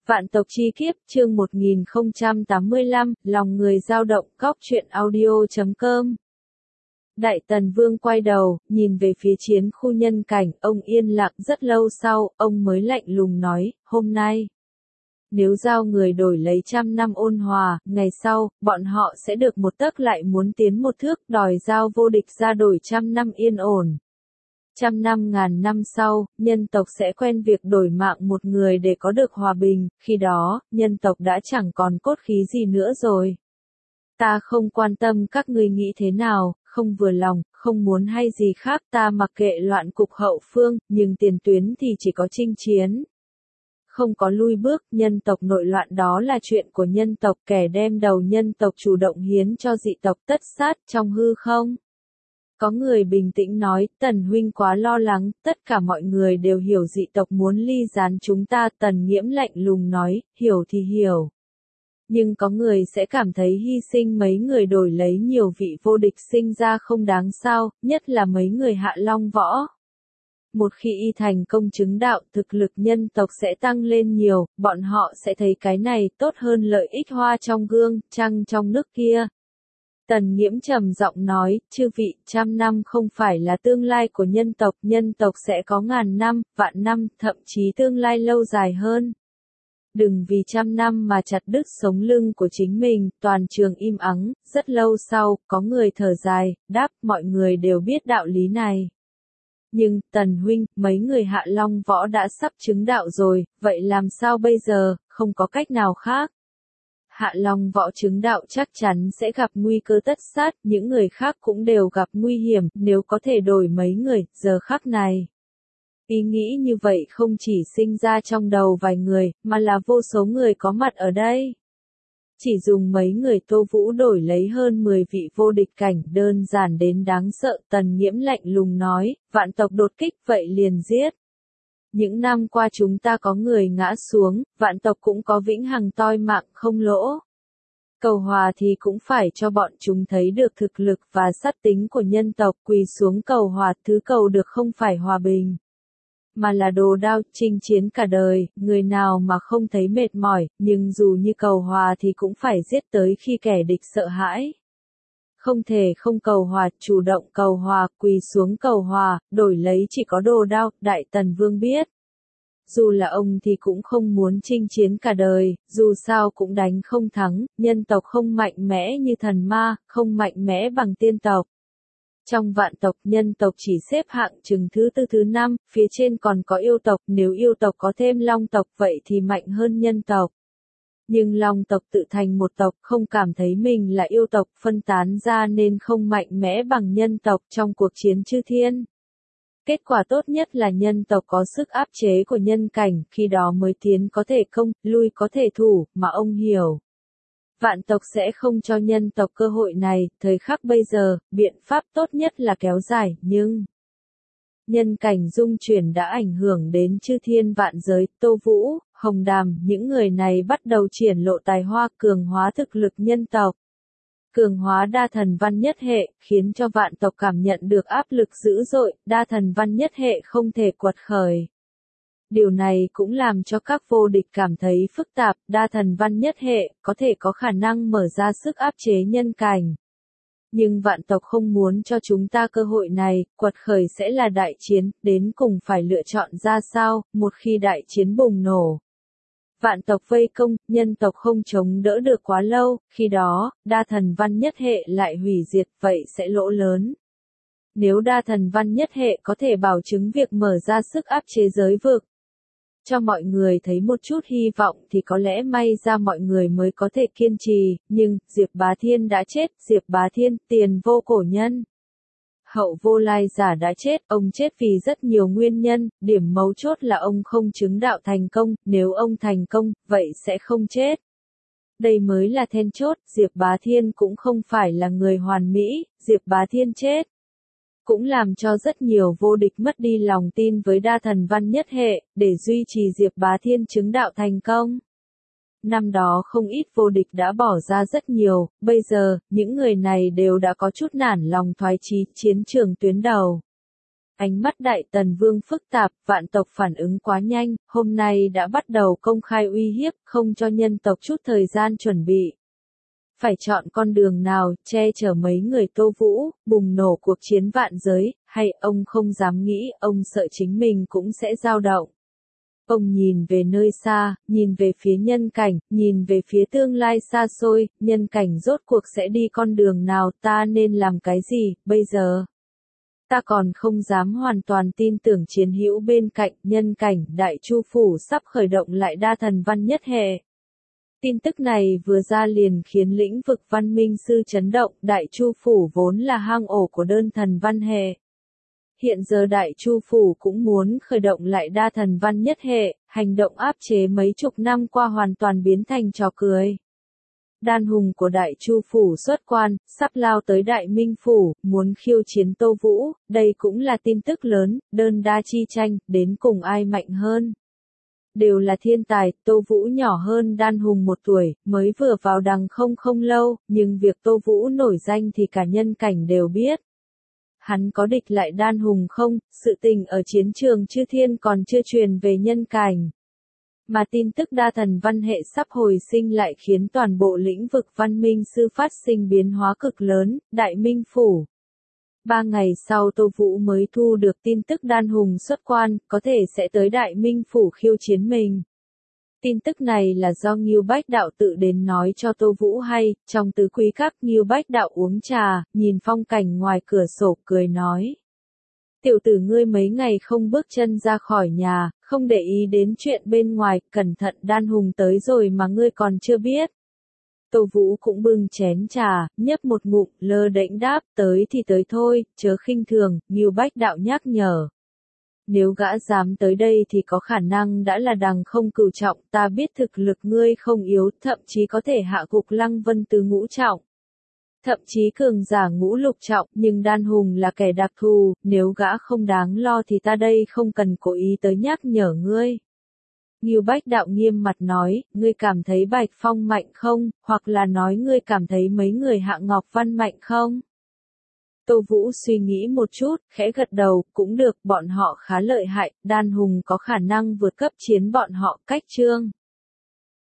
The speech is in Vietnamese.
Vạn tộc chi kiếp, chương 1085, lòng người dao động, góc truyện audio.com. Đại Tần Vương quay đầu, nhìn về phía chiến khu nhân cảnh, ông yên lặng rất lâu sau, ông mới lạnh lùng nói, hôm nay, nếu giao người đổi lấy 100 năm ôn hòa, ngày sau, bọn họ sẽ được một tấc lại muốn tiến một thước, đòi giao vô địch ra đổi 100 năm yên ổn. 100 năm ngàn năm sau, nhân tộc sẽ quen việc đổi mạng một người để có được hòa bình, khi đó, nhân tộc đã chẳng còn cốt khí gì nữa rồi. Ta không quan tâm các ngươi nghĩ thế nào, không vừa lòng, không muốn hay gì khác, ta mặc kệ loạn cục hậu phương, nhưng tiền tuyến thì chỉ có chinh chiến. Không có lui bước, nhân tộc nội loạn đó là chuyện của nhân tộc, kẻ đem đầu nhân tộc chủ động hiến cho dị tộc tất sát trong hư không. Có người bình tĩnh nói, Tần huynh quá lo lắng, tất cả mọi người đều hiểu dị tộc muốn ly gián chúng ta, Tần Nghiễm lạnh lùng nói, hiểu thì hiểu. Nhưng có người sẽ cảm thấy hy sinh mấy người đổi lấy nhiều vị vô địch sinh ra không đáng sao, nhất là mấy người Hạ Long Võ. Một khi y thành công chứng đạo, thực lực nhân tộc sẽ tăng lên nhiều, bọn họ sẽ thấy cái này tốt hơn lợi ích hoa trong gương, trăng trong nước kia. Tần Nghiễm trầm giọng nói, chư vị, 100 năm không phải là tương lai của nhân tộc sẽ có ngàn năm, vạn năm, thậm chí tương lai lâu dài hơn. Đừng vì 100 năm mà chặt đứt sống lưng của chính mình, toàn trường im ắng, rất lâu sau, có người thở dài, đáp, mọi người đều biết đạo lý này. Nhưng, Tần huynh, mấy người Hạ Long Võ đã sắp chứng đạo rồi, vậy làm sao bây giờ, không có cách nào khác. Hạ Long Võ chứng đạo chắc chắn sẽ gặp nguy cơ tất sát, những người khác cũng đều gặp nguy hiểm, nếu có thể đổi mấy người, giờ khắc này. Ý nghĩ như vậy không chỉ sinh ra trong đầu vài người, mà là vô số người có mặt ở đây. Chỉ dùng mấy người Tô Vũ đổi lấy hơn 10 vị vô địch cảnh, đơn giản đến đáng sợ, Tần Nghiễm lạnh lùng nói, vạn tộc đột kích vậy liền giết. Những năm qua chúng ta có người ngã xuống, vạn tộc cũng có vĩnh hằng toi mạng không lỗ. Cầu hòa thì cũng phải cho bọn chúng thấy được thực lực và sát tính của nhân tộc, quỳ xuống cầu hòa, thứ cầu được không phải hòa bình, mà là đồ đao, chinh chiến cả đời, người nào mà không thấy mệt mỏi, nhưng dù như cầu hòa thì cũng phải giết tới khi kẻ địch sợ hãi. Không thể không cầu hòa, chủ động cầu hòa, quỳ xuống cầu hòa, đổi lấy chỉ có đồ đao, Đại Tần Vương biết. Dù là ông thì cũng không muốn chinh chiến cả đời, dù sao cũng đánh không thắng, nhân tộc không mạnh mẽ như thần ma, không mạnh mẽ bằng tiên tộc. Trong vạn tộc, nhân tộc chỉ xếp hạng chừng thứ tư thứ năm, phía trên còn có yêu tộc, nếu yêu tộc có thêm long tộc vậy thì mạnh hơn nhân tộc. Nhưng long tộc tự thành một tộc, không cảm thấy mình là yêu tộc, phân tán ra nên không mạnh mẽ bằng nhân tộc trong cuộc chiến chư thiên. Kết quả tốt nhất là nhân tộc có sức áp chế của nhân cảnh, khi đó mới tiến có thể công, lui có thể thủ, mà ông hiểu. Vạn tộc sẽ không cho nhân tộc cơ hội này, thời khắc bây giờ, biện pháp tốt nhất là kéo dài, nhưng nhân cảnh dung chuyển đã ảnh hưởng đến chư thiên vạn giới, Tô Vũ, Hồng Đàm, những người này bắt đầu triển lộ tài hoa, cường hóa thực lực nhân tộc. Cường hóa đa thần văn nhất hệ, khiến cho vạn tộc cảm nhận được áp lực dữ dội, đa thần văn nhất hệ không thể quật khởi. Điều này cũng làm cho các vô địch cảm thấy phức tạp, đa thần văn nhất hệ, có thể có khả năng mở ra sức áp chế nhân cảnh. Nhưng vạn tộc không muốn cho chúng ta cơ hội này, quật khởi sẽ là đại chiến, đến cùng phải lựa chọn ra sao, một khi đại chiến bùng nổ. Vạn tộc vây công, nhân tộc không chống đỡ được quá lâu, khi đó, đa thần văn nhất hệ lại hủy diệt, vậy sẽ lỗ lớn. Nếu đa thần văn nhất hệ có thể bảo chứng việc mở ra sức áp chế giới vực, cho mọi người thấy một chút hy vọng thì có lẽ may ra mọi người mới có thể kiên trì, nhưng, Diệp Bá Thiên đã chết, Diệp Bá Thiên, tiền vô cổ nhân. Hậu Vô Lai Giả đã chết, ông chết vì rất nhiều nguyên nhân, điểm mấu chốt là ông không chứng đạo thành công, nếu ông thành công, vậy sẽ không chết. Đây mới là then chốt, Diệp Bá Thiên cũng không phải là người hoàn mỹ, Diệp Bá Thiên chết. Cũng làm cho rất nhiều vô địch mất đi lòng tin với đa thần văn nhất hệ, để duy trì Diệp Bá Thiên chứng đạo thành công. Năm đó không ít vô địch đã bỏ ra rất nhiều, bây giờ, những người này đều đã có chút nản lòng thoái chí chiến trường tuyến đầu. Ánh mắt Đại Tần Vương phức tạp, vạn tộc phản ứng quá nhanh, hôm nay đã bắt đầu công khai uy hiếp, không cho nhân tộc chút thời gian chuẩn bị. Phải chọn con đường nào, che chở mấy người Tô Vũ, bùng nổ cuộc chiến vạn giới, hay ông không dám nghĩ, ông sợ chính mình cũng sẽ dao động. Ông nhìn về nơi xa, nhìn về phía nhân cảnh, nhìn về phía tương lai xa xôi, nhân cảnh rốt cuộc sẽ đi con đường nào, ta nên làm cái gì, bây giờ? Ta còn không dám hoàn toàn tin tưởng chiến hữu bên cạnh, nhân cảnh, Đại Chu Phủ sắp khởi động lại đa thần văn nhất hệ. Tin tức này vừa ra liền khiến lĩnh vực văn minh sư chấn động, Đại Chu Phủ vốn là hang ổ của đơn thần văn hệ. Hiện giờ Đại Chu Phủ cũng muốn khởi động lại đa thần văn nhất hệ, hành động áp chế mấy chục năm qua hoàn toàn biến thành trò cười. Đan hùng của Đại Chu Phủ xuất quan, sắp lao tới Đại Minh Phủ, muốn khiêu chiến Tô Vũ, đây cũng là tin tức lớn, đơn đa chi tranh, đến cùng ai mạnh hơn. Đều là thiên tài, Tô Vũ nhỏ hơn Đan hùng 1 tuổi, mới vừa vào đằng không lâu, nhưng việc Tô Vũ nổi danh thì cả nhân cảnh đều biết. Hắn có địch lại Đan hùng không, sự tình ở chiến trường Chư Thiên còn chưa truyền về nhân cảnh. Mà tin tức đa thần văn hệ sắp hồi sinh lại khiến toàn bộ lĩnh vực văn minh sư phát sinh biến hóa cực lớn, Đại Minh Phủ. 3 ngày sau Tô Vũ mới thu được tin tức Đan hùng xuất quan, có thể sẽ tới Đại Minh Phủ khiêu chiến mình. Tin tức này là do Ngưu Bách Đạo tự đến nói cho Tô Vũ hay, trong tứ quý các Ngưu Bách Đạo uống trà, nhìn phong cảnh ngoài cửa sổ cười nói. Tiểu tử ngươi mấy ngày không bước chân ra khỏi nhà, không để ý đến chuyện bên ngoài, cẩn thận Đan hùng tới rồi mà ngươi còn chưa biết. Tô Vũ cũng bưng chén trà, nhấp một ngụm, lơ đễnh đáp, tới thì tới thôi, chớ khinh thường, Ngưu Bách Đạo nhắc nhở. Nếu gã dám tới đây thì có khả năng đã là đằng không cửu trọng, ta biết thực lực ngươi không yếu, thậm chí có thể hạ gục Lăng Vân từ ngũ trọng. Thậm chí cường giả ngũ lục trọng, nhưng Đan hùng là kẻ đặc thù, nếu gã không đáng lo thì ta đây không cần cố ý tới nhắc nhở ngươi. Ngưu Bách Đạo nghiêm mặt nói, ngươi cảm thấy Bạch Phong mạnh không, hoặc là nói ngươi cảm thấy mấy người Hạ Ngọc Văn mạnh không? Tô Vũ suy nghĩ một chút, khẽ gật đầu, cũng được, bọn họ khá lợi hại, Đan hùng có khả năng vượt cấp chiến bọn họ, cách chương.